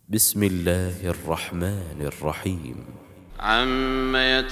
بسم الله الرحمن الرحيم. عم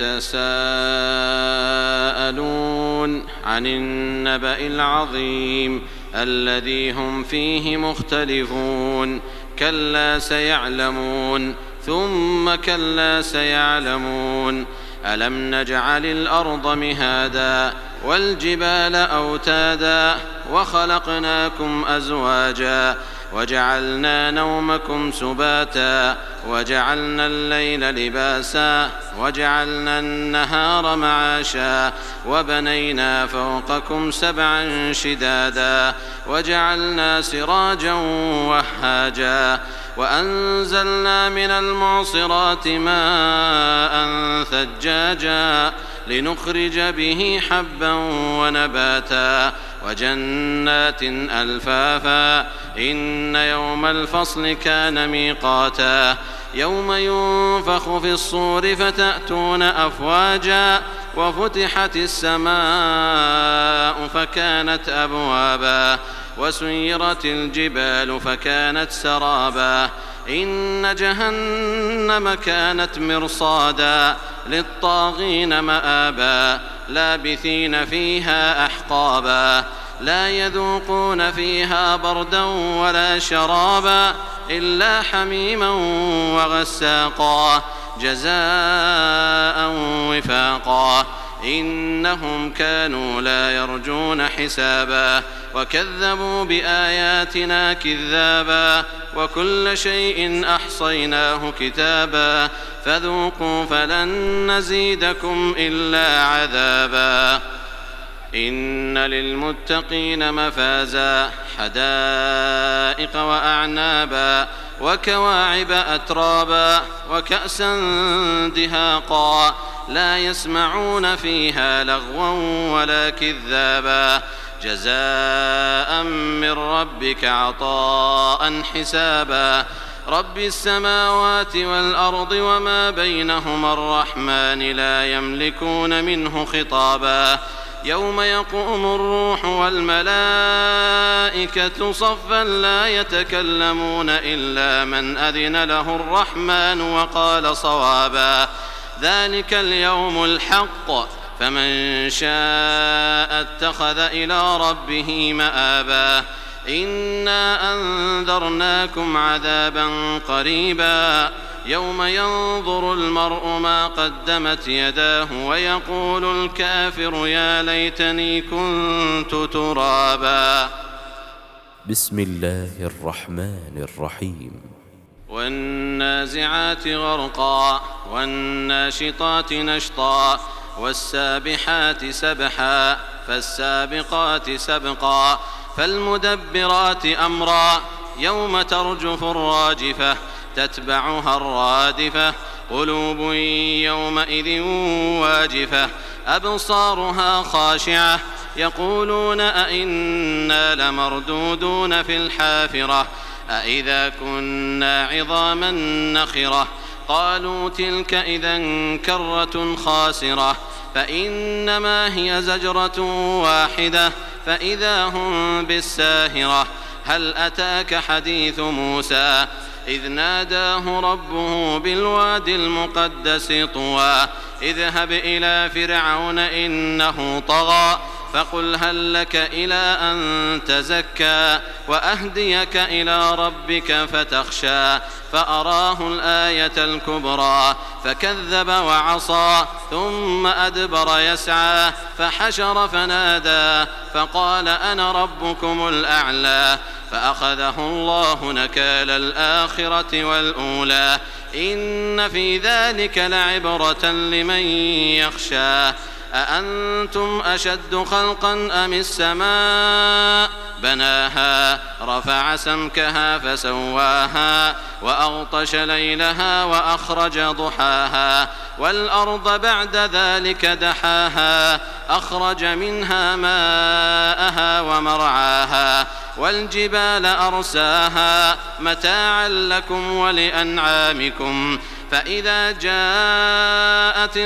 يتساءلون عن النبأ العظيم الذي هم فيه مختلفون كلا سيعلمون ثم كلا سيعلمون ألم نجعل الأرض مهادا والجبال أوتادا وخلقناكم أزواجا وجعلنا نومكم سباتا وجعلنا الليل لباسا وجعلنا النهار معاشا وبنينا فوقكم سبعا شدادا وجعلنا سراجا وهاجا وأنزلنا من المعصرات ماء ثجاجا لنخرج به حبا ونباتا وجنات ألفافا إن يوم الفصل كان ميقاتا يوم ينفخ في الصور فتأتون أفواجا وفتحت السماء فكانت أبوابا وسيرت الجبال فكانت سرابا إن جهنم كانت مرصادا للطاغين مآبا لابثين فيها أحقابا لا يذوقون فيها بردا ولا شرابا إلا حميما وغساقا جزاء وفاقا إنهم كانوا لا يرجون حسابا وكذبوا بآياتنا كذابا وكل شيء أحصيناه كتابا فذوقوا فلن نزيدكم إلا عذابا إن للمتقين مفازا حدائق وأعنابا وكواعب أترابا وكأسا دهاقا لا يسمعون فيها لغوا ولا كذابا جزاء من ربك عطاء حسابا رب السماوات والأرض وما بينهما الرحمن لا يملكون منه خطابا يوم يقوم الروح والملائكة صفا لا يتكلمون إلا من أذن له الرحمن وقال صوابا ذلك اليوم الحق فمن شاء اتخذ إلى ربه مآبا إنا أنذرناكم عذابا قريبا يوم ينظر المرء ما قدمت يداه ويقول الكافر يا ليتني كنت ترابا. بسم الله الرحمن الرحيم. والنازعات غرقا والناشطات نشطا والسابحات سبحا فالسابقات سبقا فالمدبرات أمرا يوم ترجف الراجفة تتبعها الرادفة قلوب يومئذ واجفة أبصارها خاشعة يقولون أئنا لمردودون في الحافرة أئذا كنا عظاما نخرة قالوا تلك إذا كرة خاسرة فإنما هي زجرة واحدة فإذا هم بالساهرة هل أتاك حديث موسى إذ ناداه ربه بالواد المقدس طوى اذهب إلى فرعون إنه طغى فقل هل لك إلى أن تزكى وأهديك إلى ربك فتخشى فأراه الآية الكبرى فكذب وعصى ثم أدبر يسعى فحشر فنادى فقال أنا ربكم الأعلى فأخذه الله نكال الآخرة والأولى إن في ذلك لعبرة لمن يخشى أأنتم أشد خلقا أم السماء بناها رفع سمكها فسواها وأغطش ليلها وأخرج ضحاها والأرض بعد ذلك دحاها أخرج منها ماءها ومرعاها والجبال أرساها متاعا لكم ولأنعامكم فإذا جاءت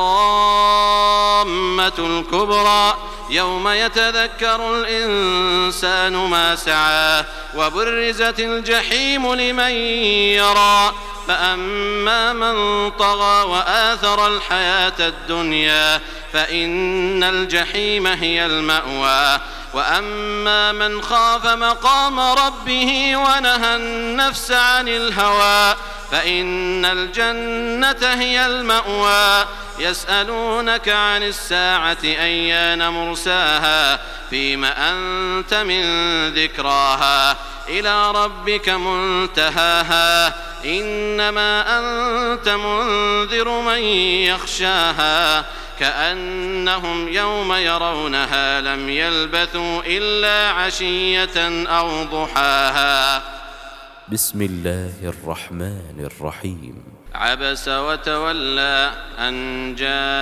الطامة الكبرى يوم يتذكر الإنسان ما سعى وبرزت الجحيم لمن يرى فأما من طغى وآثر الحياة الدنيا فإن الجحيم هي المأوى وأما من خاف مقام ربه ونهى النفس عن الهوى فإن الجنة هي المأوى يسألونك عن الساعة أيان مرساها فيم أنت من ذكراها إلى ربك منتهاها إنما أنت منذر من يخشاها كأنهم يوم يرونها لم يلبثوا إلا عشية أو ضحاها. بسم الله الرحمن الرحيم. عبس وتولى أن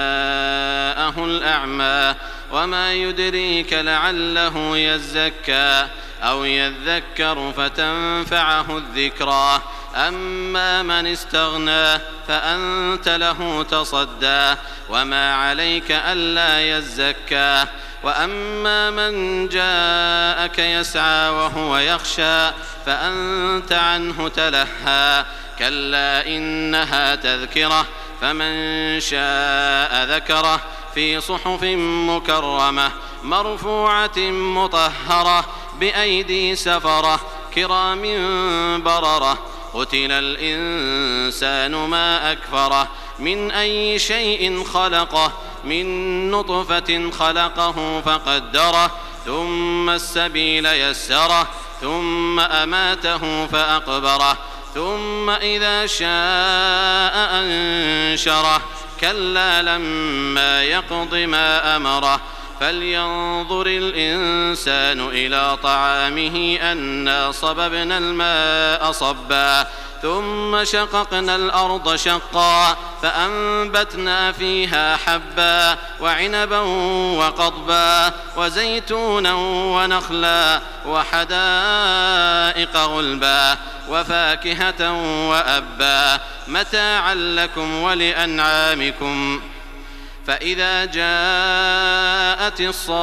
جاءه الأعمى وما يدريك لعله يزكى أو يذكر فتنفعه الذكرى أما من استغنى فأنت له تصدى وما عليك ألا يزكى وأما من جاءك يسعى وهو يخشى فأنت عنه تلهى كلا إنها تذكرة فمن شاء ذكره في صحف مكرمة مرفوعة مطهرة بأيدي سفرة كرام بررة قتل الإنسان ما أكفره من أي شيء خلقه من نطفة خلقه فقدره ثم السبيل يسره ثم أماته فأقبره ثم إذا شاء أنشره كلا لما يقض ما أمره فلينظر الإنسان إلى طعامه أنا صببنا الماء صبا ثم شققنا الأرض شقا فأنبتنا فيها حبا وعنبا وقضبا وزيتونا ونخلا وحدائق غلبا وفاكهة وأبا متاعا لكم ولأنعامكم فإذا جاءت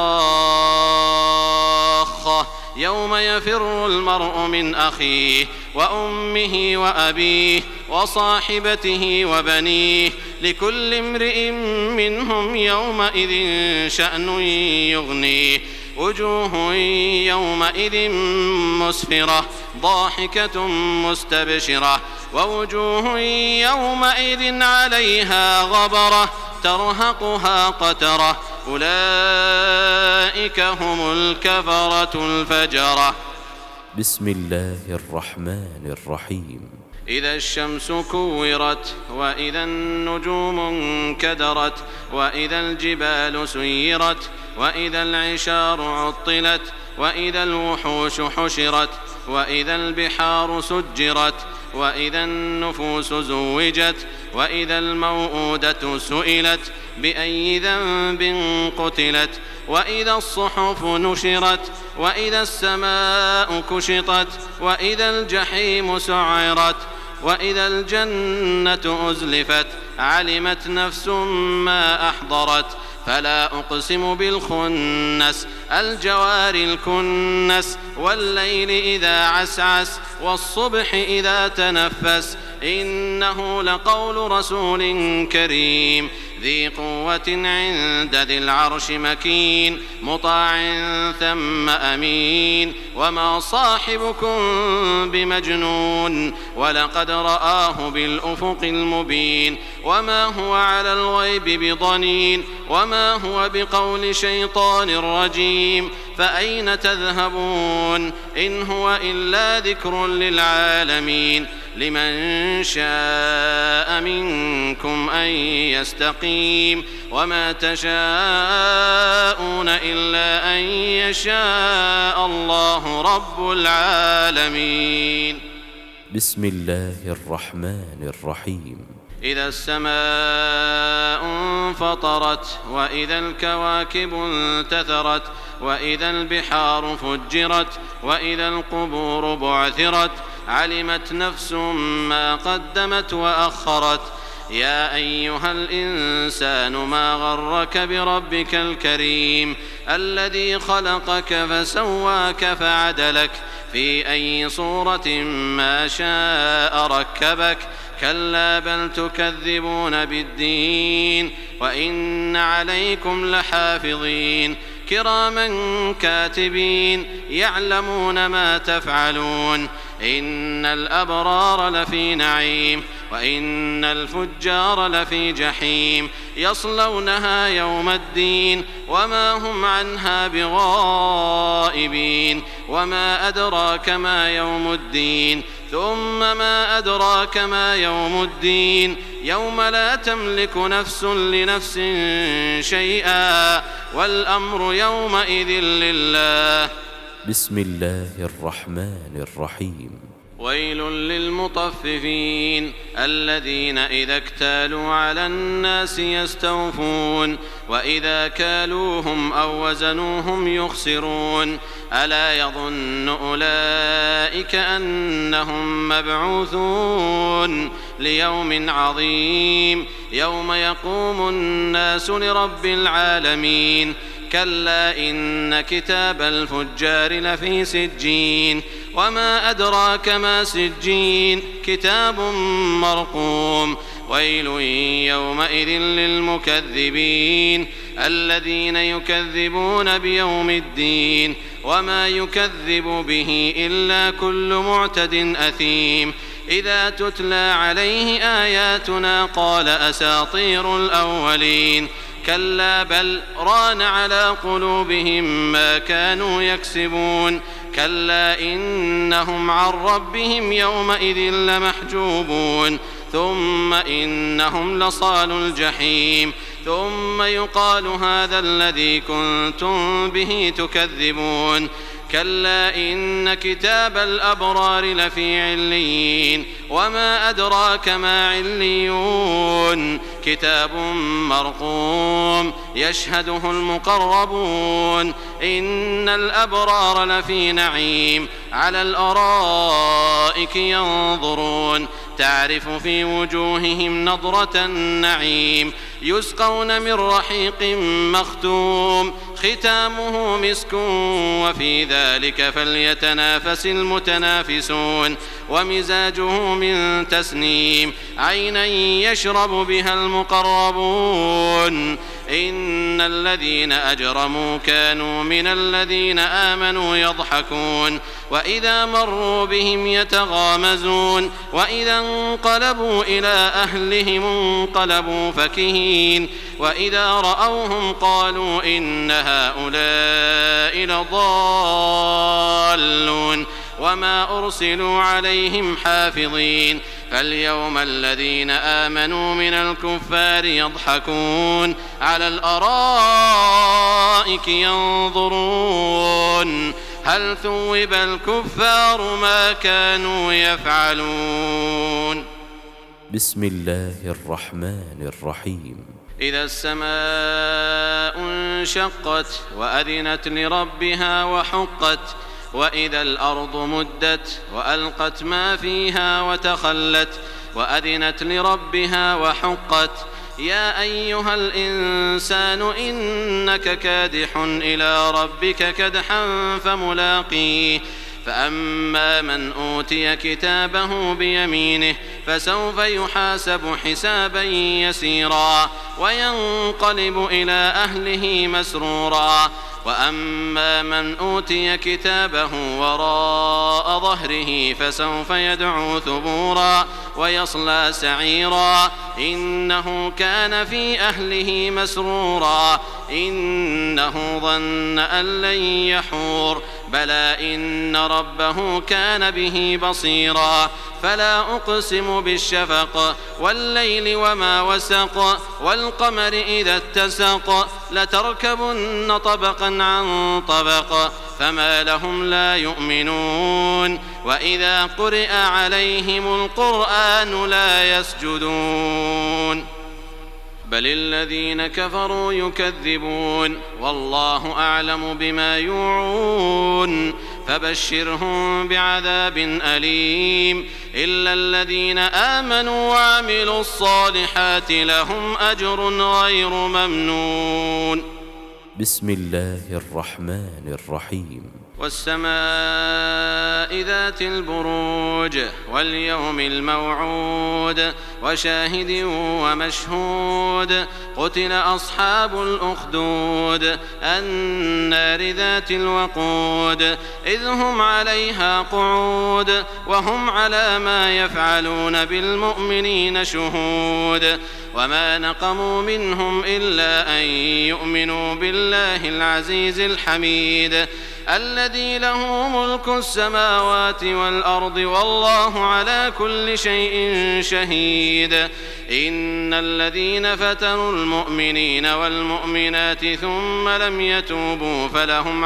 الصاخة يوم يفر المرء من أخيه وأمه وأبيه وصاحبته وبنيه لكل امرئ منهم يومئذ شأن يغنيه وجوه يومئذ مسفرة ضاحكة مستبشرة ووجوه يومئذ عليها غبرة ترهقها قترة أولئك هم الكفرة الفجرة. بسم الله الرحمن الرحيم. إذا الشمس كورت وإذا النجوم انكدرت وإذا الجبال سيرت وإذا العشار عطلت وإذا الوحوش حشرت وإذا البحار سجرت وإذا النفوس زوجت وإذا الموءودة سئلت بأي ذنب قتلت وإذا الصحف نشرت وإذا السماء كشطت وإذا الجحيم سعرت وإذا الجنة أزلفت علمت نفس ما أحضرت فلا أقسم بالخنس الجوار الكنس والليل إذا عسعس والصبح إذا تنفس إنه لقول رسول كريم ذي قوة عند ذي العرش مكين مطاع ثم أمين وما صاحبكم بمجنون ولقد رآه بالأفق المبين وما هو على الغيب بضنين وما هو بقول شيطان رجيم فأين تذهبون إن هو إلا ذكر للعالمين لمن شاء منكم أن يستقيم وما تشاءون إلا أن يشاء الله رب العالمين. بسم الله الرحمن الرحيم. إذا السماء انفطرت وإذا الكواكب انتثرت وإذا البحار فجرت وإذا القبور بعثرت علمت نفس ما قدمت وأخرت يا أيها الإنسان ما غرك بربك الكريم الذي خلقك فسواك فعدلك في أي صورة ما شاء ركبك كلا بل تكذبون بالدين وإن عليكم لحافظين كراما كاتبين يعلمون ما تفعلون إن الأبرار لفي نعيم وإن الفجار لفي جحيم يصلونها يوم الدين وما هم عنها بغائبين وما أدراك ما يوم الدين ثم ما أدراك ما يوم الدين يوم لا تملك نفس لنفس شيئا والأمر يومئذ لله. بسم الله الرحمن الرحيم. ويل للمطففين الذين إذا اكتالوا على الناس يستوفون وإذا كالوهم أو وزنوهم يخسرون ألا يظن أولئك أنهم مبعوثون ليوم عظيم يوم يقوم الناس لرب العالمين كلا إن كتاب الفجار لفي سجين وما أدراك ما سجين كتاب مرقوم ويل يومئذ للمكذبين الذين يكذبون بيوم الدين وما يكذب به إلا كل معتد أثيم إذا تتلى عليه آياتنا قال أساطير الأولين كلا بل ران على قلوبهم ما كانوا يكسبون كلا إنهم عن ربهم يومئذ لمحجوبون ثم إنهم لصال الجحيم ثم يقال هذا الذي كنتم به تكذبون كلا إن كتاب الأبرار لفي عليين وما أدراك ما عليون كتاب مرقوم يشهده المقربون إن الأبرار لفي نعيم على الأرائك ينظرون تعرف في وجوههم نضرة النعيم يسقون من رحيق مختوم ختامه مسك وفي ذلك فليتنافس المتنافسون ومزاجه من تسنيم عينا يشرب بها المقربون إن الذين أجرموا كانوا من الذين آمنوا يضحكون وإذا مروا بهم يتغامزون وإذا انقلبوا إلى أهلهم انقلبوا فكهين وإذا رأوهم قالوا إن هؤلاء لضالون وما أرسلوا عليهم حافظين فاليوم الذين آمنوا من الكفار يضحكون على الأرائك ينظرون هل ثوب الكفار ما كانوا يفعلون. بسم الله الرحمن الرحيم. إذا السماء انشقت وأذنت لربها وحقت وإذا الأرض مدت وألقت ما فيها وتخلت وأذنت لربها وحقت يا أيها الإنسان إنك كادح إلى ربك كدحا فملاقيه فأما من أوتي كتابه بيمينه فسوف يحاسب حسابا يسيرا وينقلب إلى أهله مسرورا وأما من أوتي كتابه وراء ظهره فسوف يدعو ثبورا ويصلى سعيرا إنه كان في أهله مسرورا إنه ظن أن لن يحور بلى إن ربه كان به بصيرا فلا أقسم بالشفق والليل وما وسق والقمر إذا اتسق لتركبن طبقا عن طبق فما لهم لا يؤمنون وإذا قرئ عليهم القرآن لا يسجدون بل الذين كفروا يكذبون والله أعلم بما يوعون فبشرهم بعذاب أليم إلا الذين آمنوا وعملوا الصالحات لهم أجر غير ممنون. بسم الله الرحمن الرحيم. والسماء ذات البروج واليوم الموعود وشاهد ومشهود قتل أصحاب الأخدود النار ذات الوقود إذ هم عليها قعود وهم على ما يفعلون بالمؤمنين شهود وما نقموا منهم إلا أن يؤمنوا بالله العزيز الحميد الذي له ملك السماوات والأرض والله على كل شيء شهيد. إن الذين فتنوا المؤمنين والمؤمنات ثم لم يتوبوا فلهم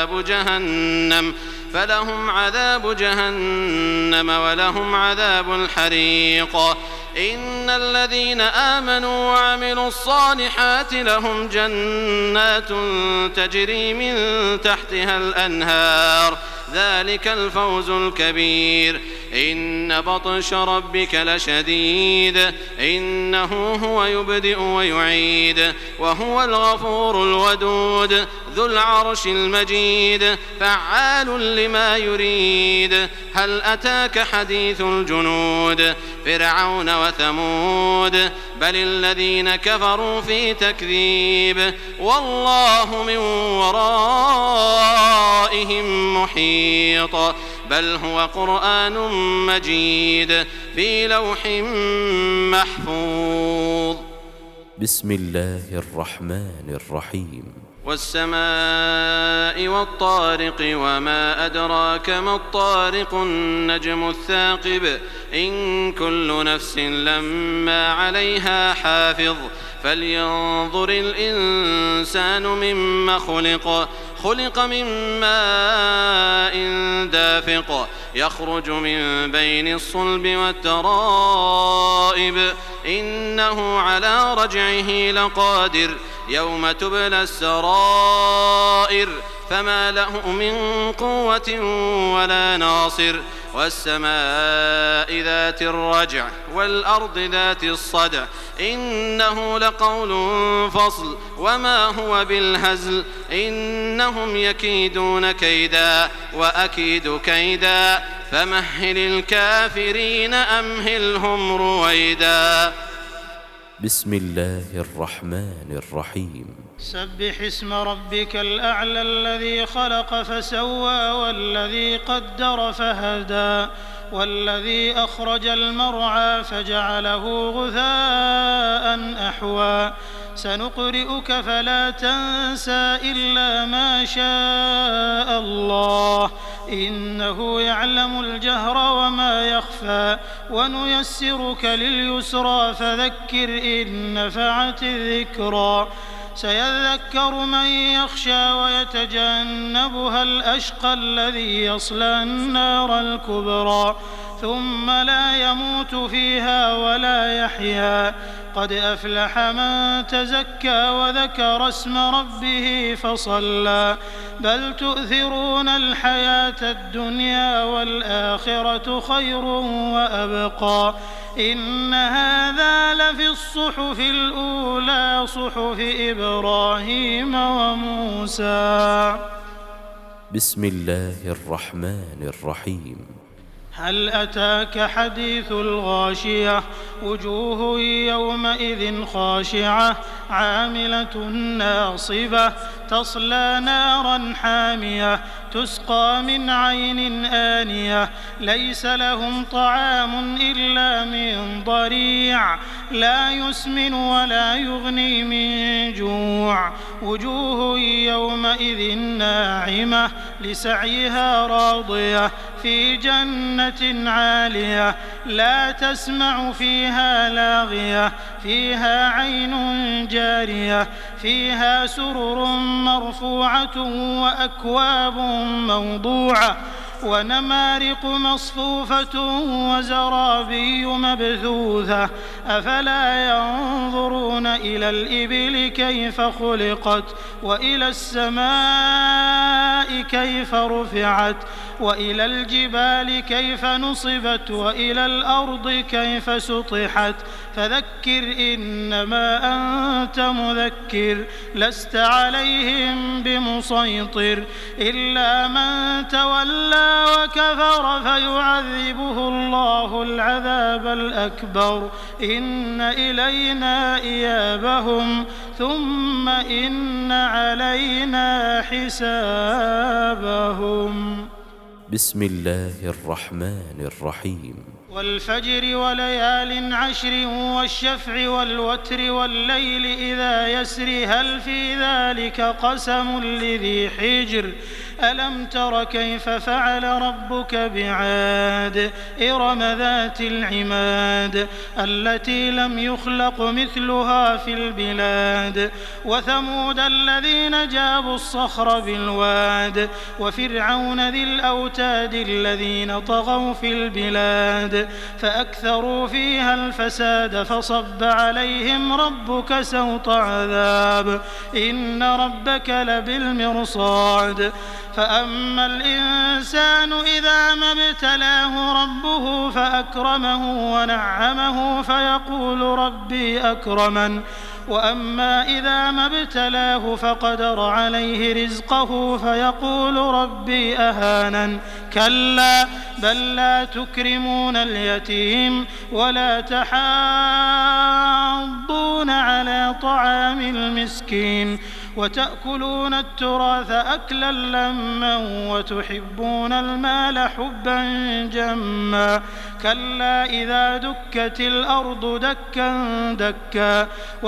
عذاب جهنم ولهم عذاب الحريق. إن الذين آمنوا وعملوا الصالحات لهم جنات تجري من تحتها الأنهار ذلك الفوز الكبير. إن بطش ربك لشديد إنه هو يبدئ ويعيد وهو الغفور الودود ذو العرش المجيد فعال لما يريد. هل أتاك حديث الجنود فرعون وثمود بل الذين كفروا في تكذيب والله من ورائهم محيط بل هو قرآن مجيد في لوح محفوظ. بسم الله الرحمن الرحيم. والسماء والطارق وما أدراك ما الطارق النجم الثاقب إن كل نفس لما عليها حافظ فلينظر الإنسان مما خلق من ماء دافق يخرج من بين الصلب والترائب إنه على رجعه لقادر يوم تبلى السرائر فما له من قوة ولا ناصر. والسماء ذات الرجع والأرض ذات الصدع إنه لقول فصل وما هو بالهزل إنهم يكيدون كيدا وأكيد كيدا فمهل الكافرين أمهلهم رويدا. بسم الله الرحمن الرحيم. سبح اسم ربك الأعلى الذي خلق فسوى والذي قدر فهدى والذي أخرج المرعى فجعله غثاء أحوى سنقرئك فلا تنسى إلا ما شاء الله إنه يعلم الجهر وما يخفى ونيسرك لليسرى فذكر إن نفعت الذكرى سيذكر من يخشى ويتجنبها الأشقى الذي يصلى النار الكبرى ثم لا يموت فيها ولا يحيا قد أفلح من تزكى وذكر اسم ربه فصلى بل تؤثرون الحياة الدنيا والآخرة خير وأبقى إن هذا لفي الصحف الأولى صحف إبراهيم وموسى. بسم الله الرحمن الرحيم. هل أتاك حديث الغاشية وجوه يومئذ خاشعة عاملة ناصبة تصلى نارا حامية تسقى من عين آنية ليس لهم طعام إلا من ضريع لا يسمن ولا يغني من جوع وجوه يومئذ ناعمة لسعيها راضية في جنة عالية لا تسمع فيها لاغية فيها عين جارية فيها سرر مرفوعة وأكواب موضوعة ونمارق مصفوفة وزرابي مبثوثة أفلا ينظرون إلى الإبل كيف خلقت وإلى السماء كيف رفعت وإلى الجبال كيف نصبت وإلى الأرض كيف سطحت فذكر إنما أنت مذكر لست عليهم بمسيطر إلا من تولى وكفر فيعذبه الله العذاب الأكبر إن إلينا إيابهم ثم إن علينا حسابهم. بسم الله الرحمن الرحيم. والفجر وليال عشر والشفع والوتر والليل إذا يسر هل في ذلك قسم لذي حجر ألم تر كيف فعل ربك بعاد إرم ذات العماد التي لم يخلق مثلها في البلاد وثمود الذين جابوا الصخر بالواد وفرعون ذي الأوتاد الذين طغوا في البلاد فأكثروا فيها الفساد فصب عليهم ربك سوط عذاب إن ربك لبالمرصاد فأما الإنسان إذا ما ابتلاه ربه فأكرمه ونعمه فيقول ربي أكرمن وأما إذا ما ابتلاه فقدر عليه رزقه فيقول ربي أهانن كلا بل لا تكرمون اليتيم ولا تحاضون على طعام المسكين وتأكلون التراث أكلا لما وتحبون المال حبا جما كلا إذا دكت الأرض دكا دكا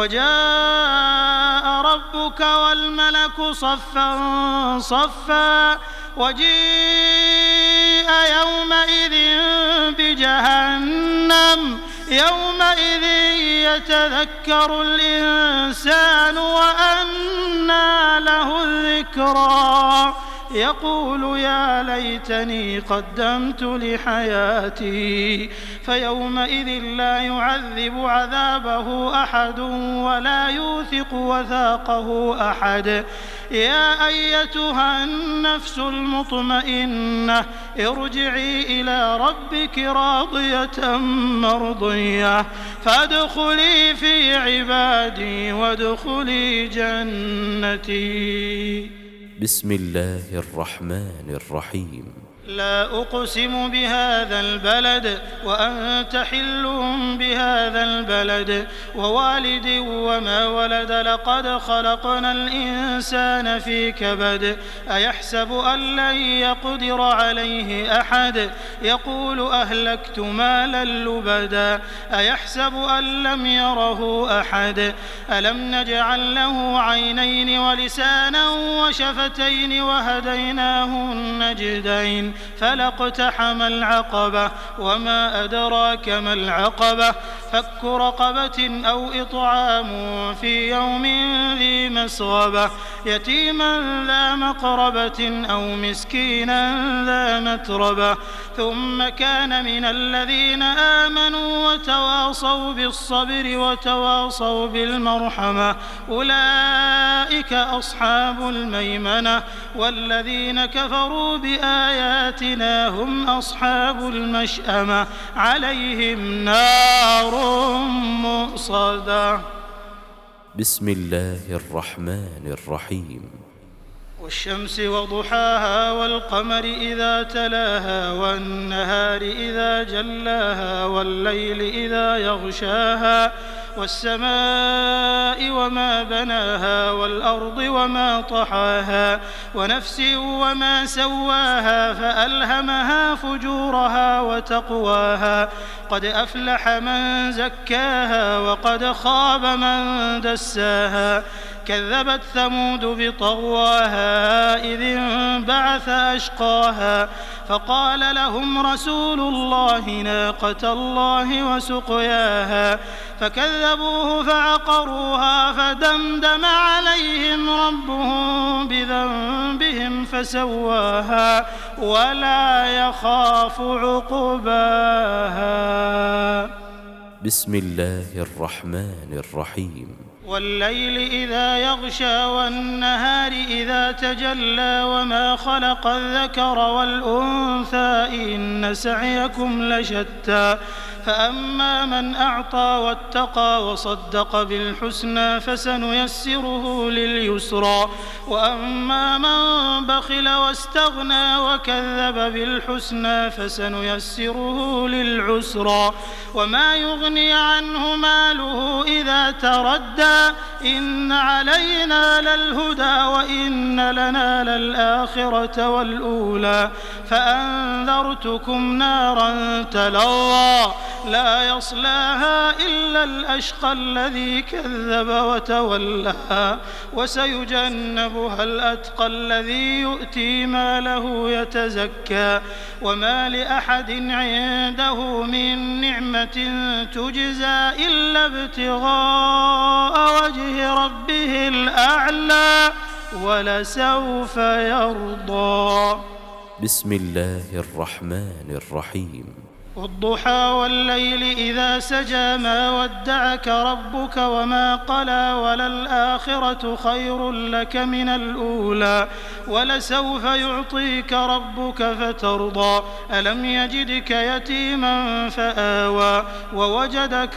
وجاء ربك والملك صفا صفا وجيء يومئذ بجهنم يومئذ يتذكر الإنسان وأنى له الذكرى يقول يا ليتني قدمت لحياتي فيومئذ لا يعذب عذابه أحد ولا يوثق وثاقه أحد يا أيتها النفس المطمئنة ارجعي إلى ربك راضية مرضية فادخلي في عبادي وادخلي جنتي. بسم الله الرحمن الرحيم. لا أقسم بهذا البلد وأنت حل بهذا البلد ووالد وما ولد لقد خلقنا الإنسان في كبد أيحسب أن لن يقدر عليه أحد يقول أهلكت مالا لبدا أيحسب أن لم يره أحد ألم نجعل له عينين ولسانا وشفتين وهديناه النجدين فلاقتحم العقبة وما أدراك ما العقبة فك رقبة أو إطعام في يوم ذي مسغبة يتيما ذا مقربة أو مسكينا ذا متربة ثم كان من الذين آمنوا وتواصوا بالصبر وتواصوا بالمرحمة أولئك أصحاب الميمنة والذين كفروا بآياتنا هم أصحاب المشأمة عليهم نار مؤصدة. بسم الله الرحمن الرحيم. والشمس وضحاها والقمر إذا تلاها والنهار إذا جلاها والليل إذا يغشاها والسماء وما بناها والأرض وما طحاها ونفس وما سواها فألهمها فجورها وتقواها قد أفلح من زكاها وقد خاب من دساها كذبت ثمود بطغواها إذ انبعث أشقاها فقال لهم رسول الله ناقة الله وسقياها فكذبوه فعقروها فدمدم عليهم ربهم بذنبهم فسواها ولا يخاف عقباها. بسم الله الرحمن الرحيم. والليل إذا يغشى والنهار إذا تجلى وما خلق الذكر والأنثى إن سعيكم لشتى فأما من أعطى واتقى وصدق بالحسنى فسنيسره لليسرى وأما من بخل واستغنى وكذب بالحسنى فسنيسره للعسرى وما يغني عنه ماله إذا تردى إن علينا للهدى وإن لنا للآخرة والأولى فأنذرتكم نارا تلظى لا يصلاها إلا الأشقى الذي كذب وتولى وسيجنبها الأتقى الذي يؤتي ماله يتزكى وما لأحد عنده من نعمة تجزى إلا ابتغاء وجه ربه الأعلى ولسوف يرضى. بسم الله الرحمن الرحيم. والضحى والليل إذا سجى ما ودعك ربك وما قلى وللآخرة خير لك من الأولى ولسوف يعطيك ربك فترضى ألم يجدك يتيما فآوى ووجدك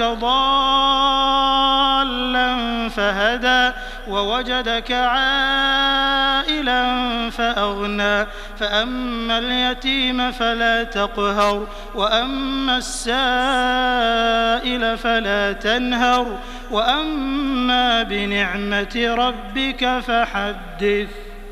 ضالا فهدى ووجدك عائلا فأغنى فأما اليتيم فلا تقهر وأما السائل فلا تنهر وأما بنعمة ربك فحدث.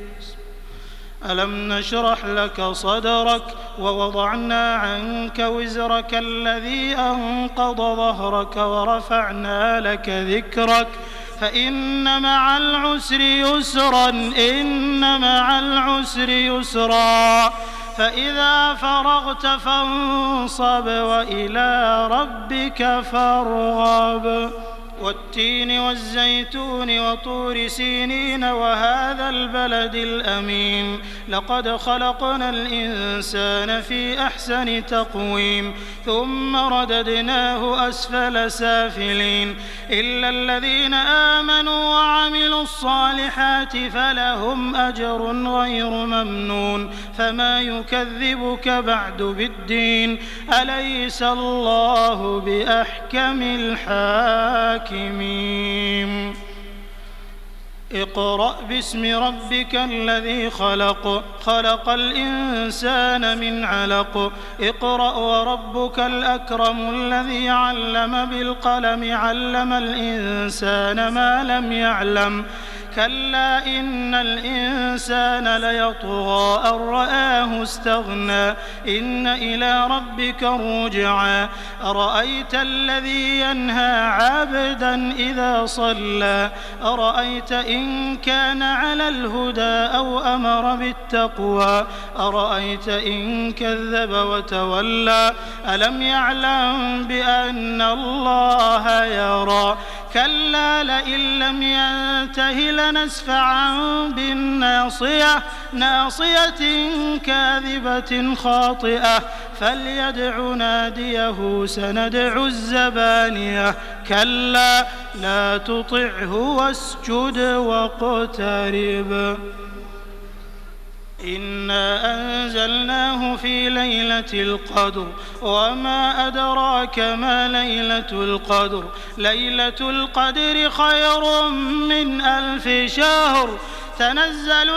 ألم نشرح لك صدرك ووضعنا عنك وزرك الذي أنقض ظهرك ورفعنا لك ذكرك فإن مع العسر يسرا إن مع العسر يسرا فإذا فرغت فانصب وإلى ربك فارغب. والتين والزيتون وطور سينين وهذا البلد الأمين لقد خلقنا الإنسان في أحسن تقويم ثم رددناه أسفل سافلين إلا الذين آمنوا وعملوا الصالحات فلهم أجر غير ممنون فما يكذبك بعد بالدين أليس الله بأحكم الحاكمين. اقرأ باسم ربك الذي خلق خلق الإنسان من علق اقرأ وربك الأكرم الذي علم بالقلم علم الإنسان ما لم يعلم كلا إن الإنسان ليطغى أن رآه استغنى إن إلى ربك رجعا أرأيت الذي ينهى عبدا إذا صلى أرأيت إن كان على الهدى أو أمر بالتقوى أرأيت إن كذب وتولى ألم يعلم بأن الله يرى كلا لئن لم ينته لنسفعا بالناصية ناصية كاذبة خاطئة فليدع ناديه سندع الزبانية كلا لا تطعه واسجد واقترب. إنا أنزلناه في ليلة القدر وما أدراك ما ليلة القدر ليلة القدر خير من 1000 شهر تنزل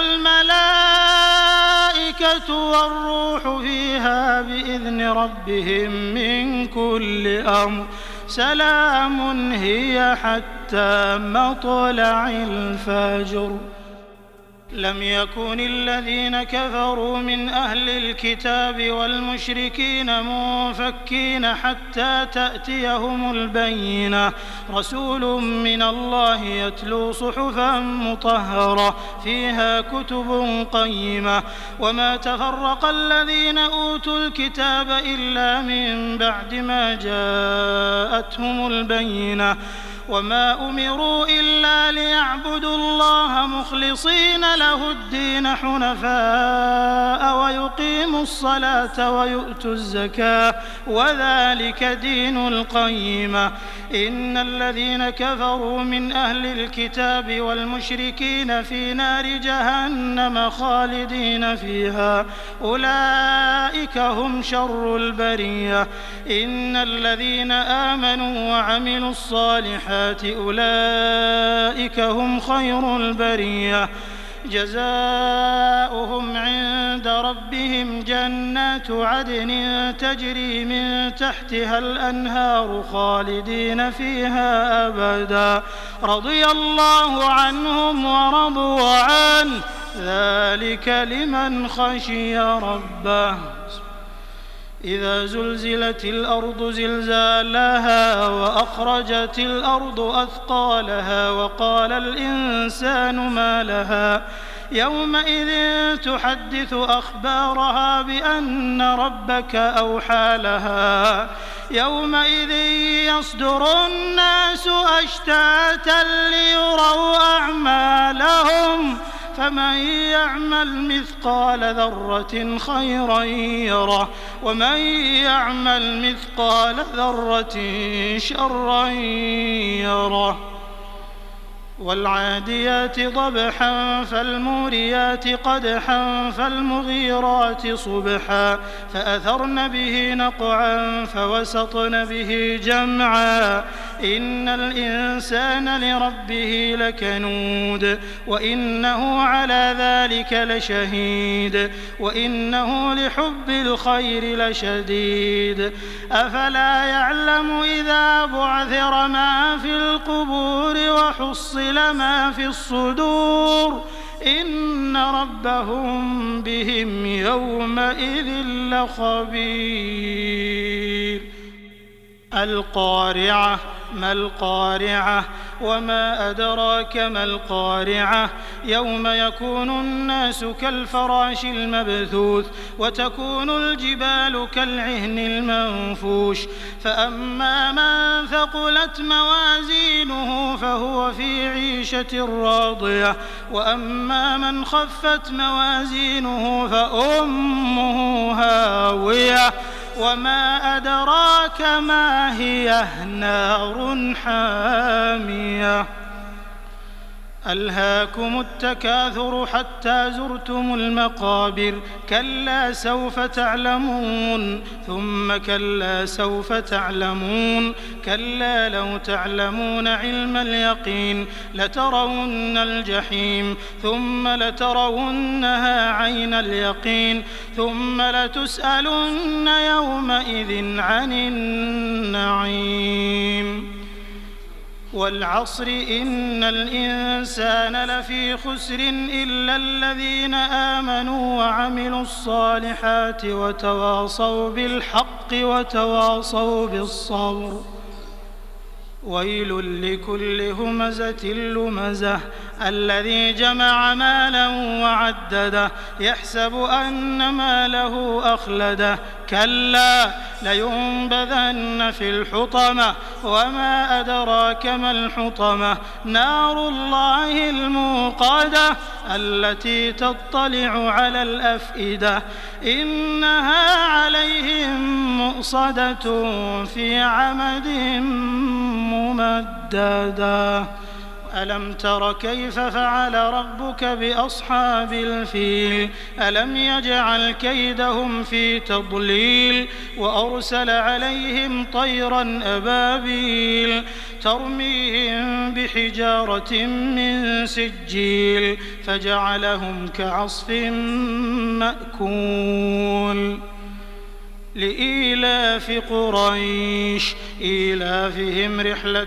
الملائكة والروح فيها بإذن ربهم من كل أمر سلام هي حتى مطلع الفجر. لم يكن الذين كفروا من أهل الكتاب والمشركين منفكين حتى تأتيهم البينة رسول من الله يتلو صحفا مطهرة فيها كتب قيمة وما تفرق الذين أوتوا الكتاب إلا من بعد ما جاءتهم البينة وما أمروا إلا ليعبدوا الله مخلصين له الدين حنفاء ويقيموا الصلاة ويؤتوا الزكاة وذلك دين القيمة. إن الذين كفروا من أهل الكتاب والمشركين في نار جهنم خالدين فيها أولئك هم شر البرية. إن الذين آمنوا وعملوا الصالحات أولئك هم خير البرية. جزاؤهم عند ربهم جنات عدن تجري من تحتها الأنهار خالدين فيها أبدا رضي الله عنهم ورضوا عنه ذلك لمن خشي ربه. إذا زلزلت الأرض زلزالها وأخرجت الأرض أثقالها وقال الإنسان ما لها يومئذ تحدث أخبارها بأن ربك أوحى لها يومئذ يصدر الناس أشتاتا ليروا أعمالهم فمن يعمل مثقال ذرة خيرا يره ومن يعمل مثقال ذرة شرا يره. والعاديات ضبحا فالموريات قدحا فالمغيرات صبحا فأثرن به نقعا فوسطن به جمعا. إن الإنسان لربه لكنود وإنه على ذلك لشهيد وإنه لحب الخير لشديد. أفلا يعلم إذا بعثر ما في القبور وحصل ما في الصدور إن ربهم بهم يومئذ لخبير. القارعة ما القارعة وما أدراك ما القارعة يوم يكون الناس كالفراش المبثوث وتكون الجبال كالعهن المنفوش فأما من ثقلت موازينه فهو في عيشة راضية وأما من خفت موازينه فأمه هاوية وما أدراك ما هي نار حامية. ألهاكم التكاثر حتى زرتم المقابر كلا سوف تعلمون ثم كلا سوف تعلمون كلا لو تعلمون علم اليقين لترون الجحيم ثم لترونها عين اليقين ثم لتسألن يومئذ عن النعيم. والعصر إن الإنسان لفي خسر إلا الذين آمنوا وعملوا الصالحات وتواصوا بالحق وتواصوا بالصبر. ويل لكل همزة لمزة الذي جمع مالا وعدده يحسب أن ماله أخلده كلا لينبذن في الحطمة وما أدراك ما الحطمة نار الله الموقدة التي تطلع على الأفئدة إنها عليهم مؤصدة في عمد ممددة. ألم تر كيف فعل ربك بأصحاب الفيل ألم يجعل كيدهم في تضليل وأرسل عليهم طيرا أبابيل ترميهم بحجارة من سجيل فجعلهم كعصف مأكول. لإيلاف قريش إيلافهم رحلة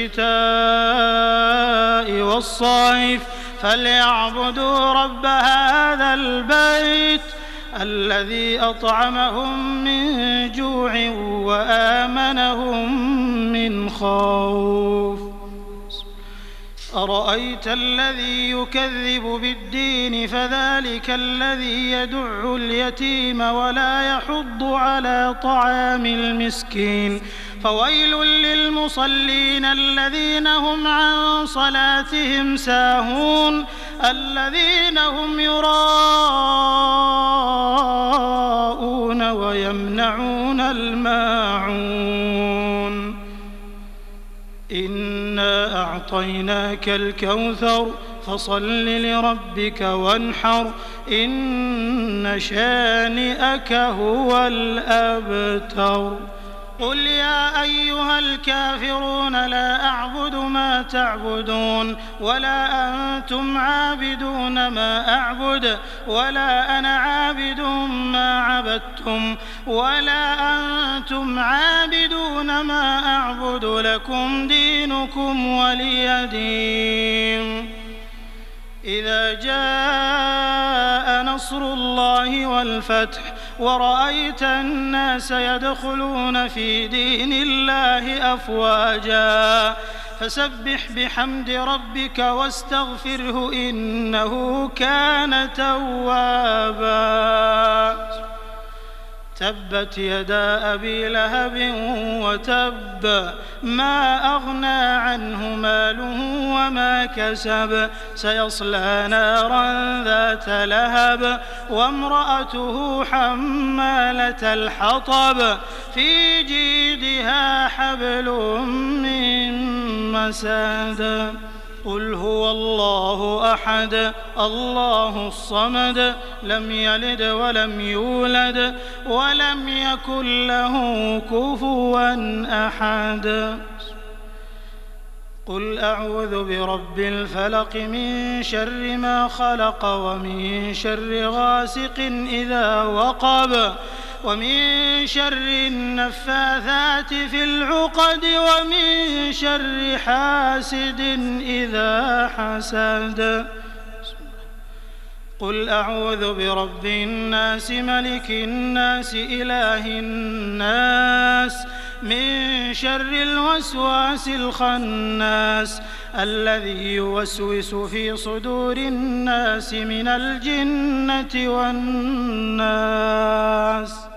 الشتاء والصيف فليعبدوا رب هذا البيت الذي أطعمهم من جوع وآمنهم من خوف. أرأيت الذي يكذب بالدين فذلك الذي يدع اليتيم ولا يحض على طعام المسكين فويل للمصلين الذين هم عن صلاتهم ساهون الذين هم يراءون ويمنعون الماعون إنا أعطيناك الكوثر فصل لربك وانحر إن شانئك هو الأبتر قل يا أيها الكافرون لا أعبد ما تعبدون ولا أنتم عابدون ما أعبد ولا أنا عابد ما عبدتم ولا أنتم عابدون ما أعبد لكم دينكم ولي دين إذا جاء نصر الله والفتح ورأيت الناس يدخلون في دين الله أفواجا فسبح بحمد ربك واستغفره إنه كان توابا تبت يدا أبي لهب وتب ما أغنى عنه ماله وما كسب سيصلى نارا ذات لهب وامرأته حمالة الحطب في جيدها حبل من مسد قل هو الله أحد الله الصمد لم يلد ولم يولد ولم يكن له كفوا أحد قل أعوذ برب الفلق من شر ما خلق ومن شر غاسق إذا وقب ومن شر النفاثات في العقد ومن شر حاسد إذا حسد قل أعوذ برب الناس ملك الناس إله الناس من شر الوسواس الخناس الذي يوسوس في صدور الناس من الجنة والناس